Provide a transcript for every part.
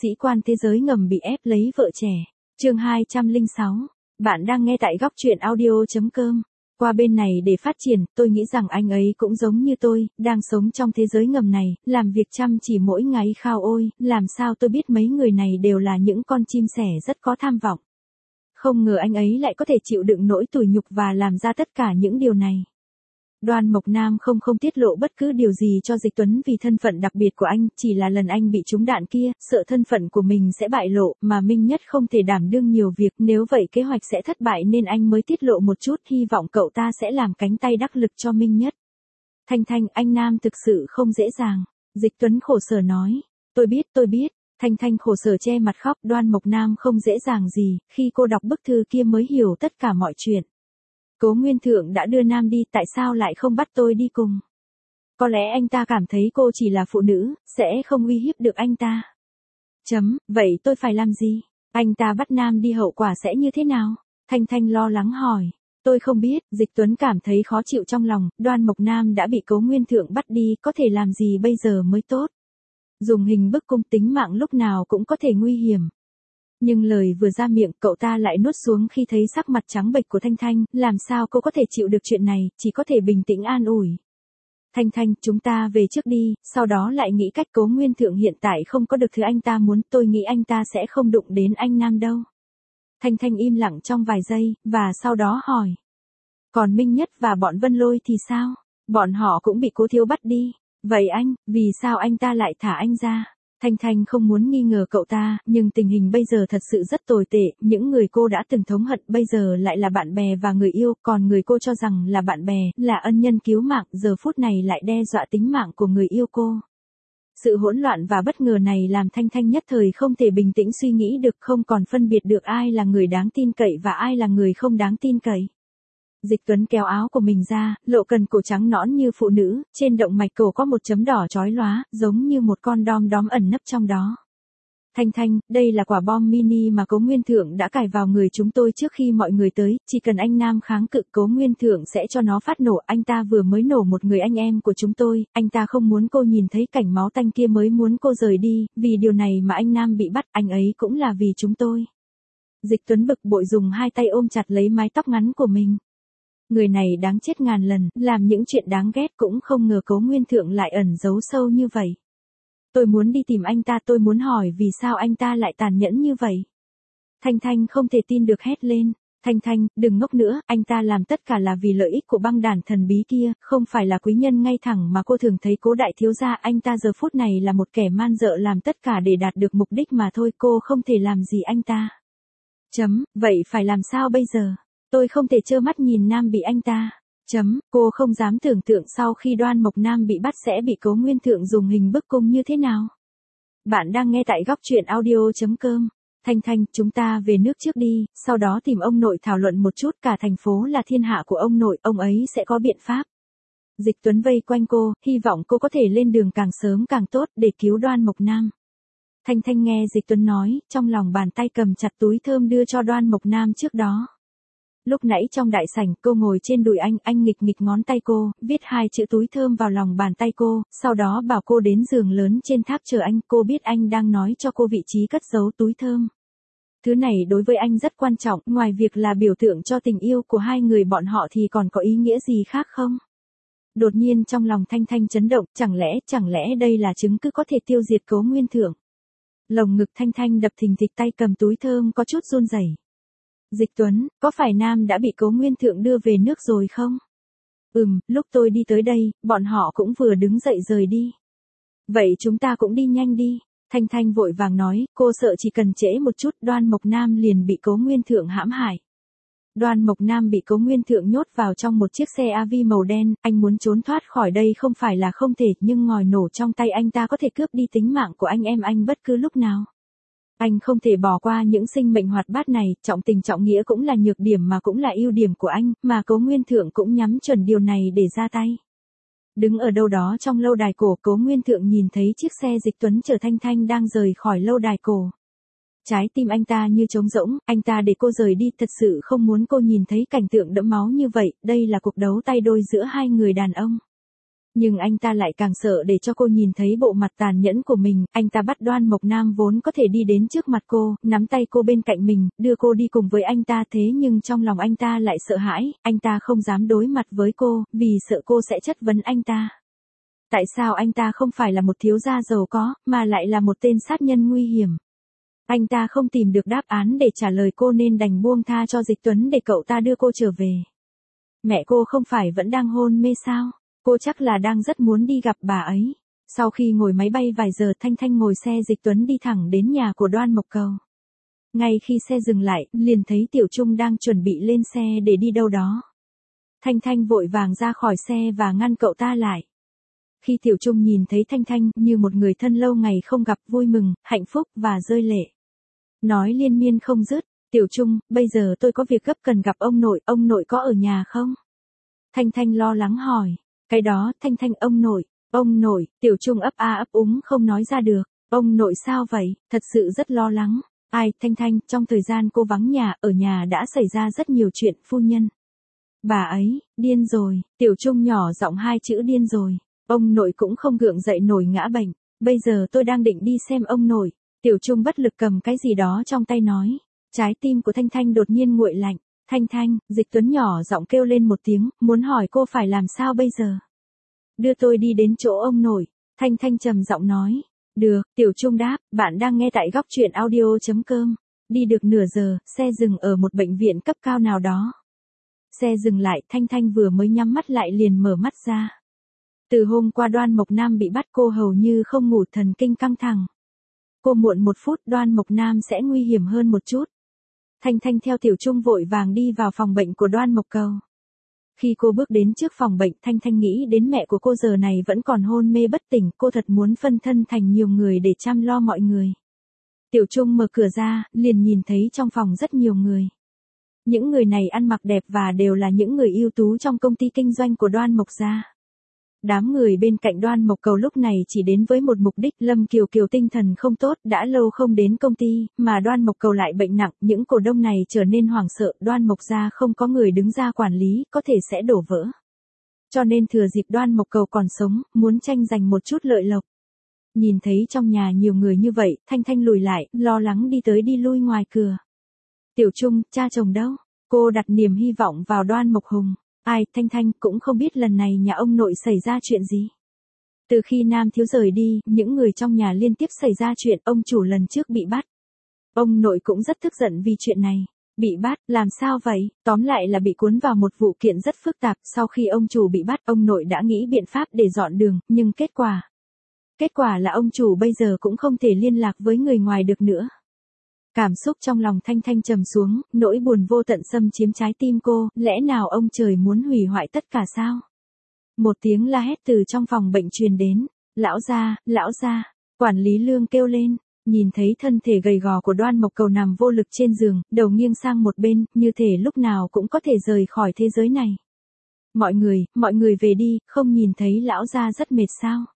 Sĩ quan thế giới ngầm bị ép lấy vợ trẻ. Chương 206. Bạn đang nghe tại góc truyện audio.com. Qua bên này để phát triển, tôi nghĩ rằng anh ấy cũng giống như tôi, đang sống trong thế giới ngầm này, làm việc chăm chỉ mỗi ngày khao ôi, làm sao tôi biết mấy người này đều là những con chim sẻ rất có tham vọng. Không ngờ anh ấy lại có thể chịu đựng nỗi tủi nhục và làm ra tất cả những điều này. Đoan Mộc Nam không tiết lộ bất cứ điều gì cho Dịch Tuấn vì thân phận đặc biệt của anh, chỉ là lần anh bị trúng đạn kia, sợ thân phận của mình sẽ bại lộ, mà Minh Nhất không thể đảm đương nhiều việc, nếu vậy kế hoạch sẽ thất bại nên anh mới tiết lộ một chút, hy vọng cậu ta sẽ làm cánh tay đắc lực cho Minh Nhất. Thanh, anh Nam thực sự không dễ dàng. Dịch Tuấn khổ sở nói. Tôi biết. Thanh khổ sở che mặt khóc. Đoan Mộc Nam không dễ dàng gì, khi cô đọc bức thư kia mới hiểu tất cả mọi chuyện. Cố Nguyên Thượng đã đưa Nam đi, tại sao lại không bắt tôi đi cùng? Có lẽ anh ta cảm thấy cô chỉ là phụ nữ, sẽ không uy hiếp được anh ta. Vậy tôi phải làm gì? Anh ta bắt Nam đi hậu quả sẽ như thế nào? Thanh lo lắng hỏi. Tôi không biết. Dịch Tuấn cảm thấy khó chịu trong lòng, Đoan Mộc Nam đã bị Cố Nguyên Thượng bắt đi, có thể làm gì bây giờ mới tốt? Dùng hình bức cung, tính mạng lúc nào cũng có thể nguy hiểm. Nhưng lời vừa ra miệng, cậu ta lại nuốt xuống khi thấy sắc mặt trắng bệch của Thanh, làm sao cô có thể chịu được chuyện này, chỉ có thể bình tĩnh an ủi. Thanh, chúng ta về trước đi, sau đó lại nghĩ cách. Cố Nguyên Thượng hiện tại không có được thứ anh ta muốn, tôi nghĩ anh ta sẽ không đụng đến anh Nam đâu. Thanh im lặng trong vài giây, và sau đó hỏi. Còn Minh Nhất và bọn Vân Lôi thì sao? Bọn họ cũng bị Cố Thiếu bắt đi. Vậy vì sao anh ta lại thả anh ra? Thanh không muốn nghi ngờ cậu ta, nhưng tình hình bây giờ thật sự rất tồi tệ, những người cô đã từng thống hận bây giờ lại là bạn bè và người yêu, còn người cô cho rằng là bạn bè, là ân nhân cứu mạng, giờ phút này lại đe dọa tính mạng của người yêu cô. Sự hỗn loạn và bất ngờ này làm Thanh nhất thời không thể bình tĩnh suy nghĩ được, không còn phân biệt được ai là người đáng tin cậy và ai là người không đáng tin cậy. Dịch Tuấn kéo áo của mình ra, lộ cần cổ trắng nõn như phụ nữ, trên động mạch cổ có một chấm đỏ chói lóa, giống như một con đom đóm ẩn nấp trong đó. Thanh, đây là quả bom mini mà Cố Nguyên Thượng đã cài vào người chúng tôi trước khi mọi người tới, chỉ cần anh Nam kháng cự Cố Nguyên Thượng sẽ cho nó phát nổ, anh ta vừa mới nổ một người anh em của chúng tôi, anh ta không muốn cô nhìn thấy cảnh máu tanh kia mới muốn cô rời đi, vì điều này mà anh Nam bị bắt, anh ấy cũng là vì chúng tôi. Dịch Tuấn bực bội dùng hai tay ôm chặt lấy mái tóc ngắn của mình. Người này đáng chết ngàn lần, làm những chuyện đáng ghét, cũng không ngờ Cố Nguyên Thượng lại ẩn giấu sâu như vậy. Tôi muốn đi tìm anh ta, tôi muốn hỏi vì sao anh ta lại tàn nhẫn như vậy. Thanh không thể tin được hét lên. Thanh, đừng ngốc nữa, anh ta làm tất cả là vì lợi ích của băng đàn thần bí kia, không phải là quý nhân ngay thẳng mà cô thường thấy Cố đại thiếu gia, anh ta giờ phút này là một kẻ man dợ làm tất cả để đạt được mục đích mà thôi, cô không thể làm gì anh ta. Vậy phải làm sao bây giờ? Tôi không thể trơ mắt nhìn Nam bị anh ta. Cô không dám tưởng tượng sau khi Đoan Mộc Nam bị bắt sẽ bị Cố Nguyên Thượng dùng hình bức cung như thế nào. Bạn đang nghe tại góc truyện audio.com. Thanh, chúng ta về nước trước đi, sau đó tìm ông nội thảo luận một chút, cả thành phố là thiên hạ của ông nội, ông ấy sẽ có biện pháp. Dịch Tuấn vây quanh cô, hy vọng cô có thể lên đường càng sớm càng tốt để cứu Đoan Mộc Nam. Thanh nghe Dịch Tuấn nói, trong lòng bàn tay cầm chặt túi thơm đưa cho Đoan Mộc Nam trước đó. Lúc nãy trong đại sảnh, cô ngồi trên đùi anh nghịch ngón tay cô, viết hai chữ túi thơm vào lòng bàn tay cô, sau đó bảo cô đến giường lớn trên tháp chờ anh, cô biết anh đang nói cho cô vị trí cất giấu túi thơm. Thứ này đối với anh rất quan trọng, ngoài việc là biểu tượng cho tình yêu của hai người bọn họ thì còn có ý nghĩa gì khác không? Đột nhiên trong lòng Thanh chấn động, chẳng lẽ đây là chứng cứ có thể tiêu diệt Cố Nguyên Thượng? Lồng ngực Thanh đập thình thịch, tay cầm túi thơm có chút run rẩy. Dịch Tuấn, có phải Nam đã bị Cố Nguyên Thượng đưa về nước rồi không? Lúc tôi đi tới đây, bọn họ cũng vừa đứng dậy rời đi. Vậy chúng ta cũng đi nhanh đi. Thanh vội vàng nói, cô sợ chỉ cần trễ một chút Đoan Mộc Nam liền bị Cố Nguyên Thượng hãm hại. Đoan Mộc Nam bị Cố Nguyên Thượng nhốt vào trong một chiếc xe AV màu đen, anh muốn trốn thoát khỏi đây không phải là không thể, nhưng ngòi nổ trong tay anh ta có thể cướp đi tính mạng của anh em anh bất cứ lúc nào. Anh không thể bỏ qua những sinh mệnh hoạt bát này, trọng tình trọng nghĩa cũng là nhược điểm mà cũng là ưu điểm của anh, mà Cố Nguyên Thượng cũng nhắm chuẩn điều này để ra tay. Đứng ở đâu đó trong lâu đài cổ, Cố Nguyên Thượng nhìn thấy chiếc xe Dịch Tuấn chở Thanh đang rời khỏi lâu đài cổ. Trái tim anh ta như trống rỗng, anh ta để cô rời đi, thật sự không muốn cô nhìn thấy cảnh tượng đẫm máu như vậy, đây là cuộc đấu tay đôi giữa hai người đàn ông. Nhưng anh ta lại càng sợ để cho cô nhìn thấy bộ mặt tàn nhẫn của mình, anh ta bắt Đoan Mộc Nam vốn có thể đi đến trước mặt cô, nắm tay cô bên cạnh mình, đưa cô đi cùng với anh ta, thế nhưng trong lòng anh ta lại sợ hãi, anh ta không dám đối mặt với cô, vì sợ cô sẽ chất vấn anh ta. Tại sao anh ta không phải là một thiếu gia giàu có, mà lại là một tên sát nhân nguy hiểm? Anh ta không tìm được đáp án để trả lời cô nên đành buông tha cho Dịch Tuấn để cậu ta đưa cô trở về. Mẹ cô không phải vẫn đang hôn mê sao? Cô chắc là đang rất muốn đi gặp bà ấy. Sau khi ngồi máy bay vài giờ, Thanh Thanh ngồi xe Dịch Tuấn đi thẳng đến nhà của Đoan Mộc Cầu. Ngay khi xe dừng lại, liền thấy Tiểu Trung đang chuẩn bị lên xe để đi đâu đó. Thanh Thanh vội vàng ra khỏi xe và ngăn cậu ta lại. Khi Tiểu Trung nhìn thấy Thanh Thanh như một người thân lâu ngày không gặp, vui mừng, hạnh phúc và rơi lệ. Nói liên miên không dứt, Tiểu Trung, bây giờ tôi có việc gấp cần gặp ông nội có ở nhà không? Thanh Thanh lo lắng hỏi. Cái đó, Thanh Thanh, ông nội, Tiểu Trung ấp a ấp úng không nói ra được. Ông nội sao vậy, thật sự rất lo lắng. Ai, Thanh Thanh, trong thời gian cô vắng nhà, ở nhà đã xảy ra rất nhiều chuyện, phu nhân. Bà ấy, điên rồi, Tiểu Trung nhỏ giọng hai chữ điên rồi. Ông nội cũng không gượng dậy nổi, ngã bệnh. Bây giờ tôi đang định đi xem ông nội. Tiểu Trung bất lực cầm cái gì đó trong tay nói. Trái tim của Thanh Thanh đột nhiên nguội lạnh. Thanh Thanh, Dịch Tuấn nhỏ giọng kêu lên một tiếng, muốn hỏi cô phải làm sao bây giờ. Đưa tôi đi đến chỗ ông nội. Thanh Thanh trầm giọng nói. Được, Tiểu Trung đáp, bạn đang nghe tại góc truyện audio.com. Đi được nửa giờ, xe dừng ở một bệnh viện cấp cao nào đó. Xe dừng lại, Thanh Thanh vừa mới nhắm mắt lại liền mở mắt ra. Từ hôm qua Đoan Mộc Nam bị bắt, cô hầu như không ngủ, thần kinh căng thẳng. Cô muộn 1 phút, Đoan Mộc Nam sẽ nguy hiểm hơn một chút. Thanh Thanh theo Tiểu Trung vội vàng đi vào phòng bệnh của Đoan Mộc Cầu. Khi cô bước đến trước phòng bệnh, Thanh Thanh nghĩ đến mẹ của cô giờ này vẫn còn hôn mê bất tỉnh, cô thật muốn phân thân thành nhiều người để chăm lo mọi người. Tiểu Trung mở cửa ra, liền nhìn thấy trong phòng rất nhiều người. Những người này ăn mặc đẹp và đều là những người ưu tú trong công ty kinh doanh của Đoan Mộc gia. Đám người bên cạnh Đoan Mộc Cầu lúc này chỉ đến với một mục đích, Lâm Kiều Kiều tinh thần không tốt, đã lâu không đến công ty, mà Đoan Mộc Cầu lại bệnh nặng, những cổ đông này trở nên hoảng sợ, Đoan Mộc gia không có người đứng ra quản lý, có thể sẽ đổ vỡ. Cho nên thừa dịp Đoan Mộc Cầu còn sống, muốn tranh giành một chút lợi lộc. Nhìn thấy trong nhà nhiều người như vậy, Thanh Thanh lùi lại, lo lắng đi tới đi lui ngoài cửa. Tiểu Trung, cha chồng đâu? Cô đặt niềm hy vọng vào Đoan Mộc Hùng. Ai, Thanh Thanh cũng không biết lần này nhà ông nội xảy ra chuyện gì. Từ khi Nam Thiếu rời đi, những người trong nhà liên tiếp xảy ra chuyện, ông chủ lần trước bị bắt. Ông nội cũng rất tức giận vì chuyện này. Bị bắt, làm sao vậy? Tóm lại là bị cuốn vào một vụ kiện rất phức tạp, sau khi ông chủ bị bắt, ông nội đã nghĩ biện pháp để dọn đường, nhưng kết quả là ông chủ bây giờ cũng không thể liên lạc với người ngoài được nữa. Cảm xúc trong lòng Thanh Thanh trầm xuống, nỗi buồn vô tận xâm chiếm trái tim cô, lẽ nào ông trời muốn hủy hoại tất cả sao? Một tiếng la hét từ trong phòng bệnh truyền đến, lão gia, quản lý Lương kêu lên, nhìn thấy thân thể gầy gò của Đoan Mộc Cầu nằm vô lực trên giường, đầu nghiêng sang một bên, như thể lúc nào cũng có thể rời khỏi thế giới này. Mọi người về đi, không nhìn thấy lão gia rất mệt sao?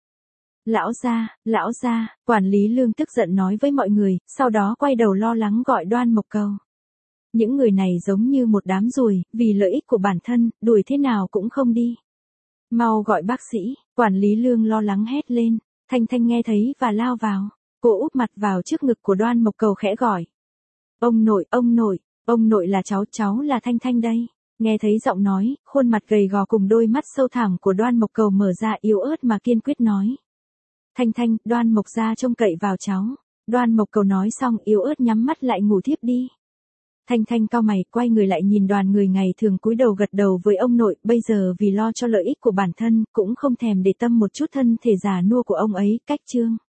Lão gia, quản lý Lương tức giận nói với mọi người, sau đó quay đầu lo lắng gọi Đoan Mộc Cầu. Những người này giống như một đám ruồi, vì lợi ích của bản thân, đuổi thế nào cũng không đi. Mau gọi bác sĩ, quản lý Lương lo lắng hét lên, Thanh Thanh nghe thấy và lao vào. Cô úp mặt vào trước ngực của Đoan Mộc Cầu khẽ gọi. Ông nội là cháu là Thanh Thanh đây. Nghe thấy giọng nói, khuôn mặt gầy gò cùng đôi mắt sâu thẳm của Đoan Mộc Cầu mở ra, yếu ớt mà kiên quyết nói. Thanh Thanh, Đoan Mộc gia trông cậy vào cháu. Đoan Mộc Cầu nói xong yếu ớt nhắm mắt lại ngủ thiếp đi. Thanh Thanh cau mày, quay người lại nhìn đoàn người ngày thường cúi đầu gật đầu với ông nội, bây giờ vì lo cho lợi ích của bản thân, cũng không thèm để tâm một chút thân thể già nua của ông ấy, cách chương.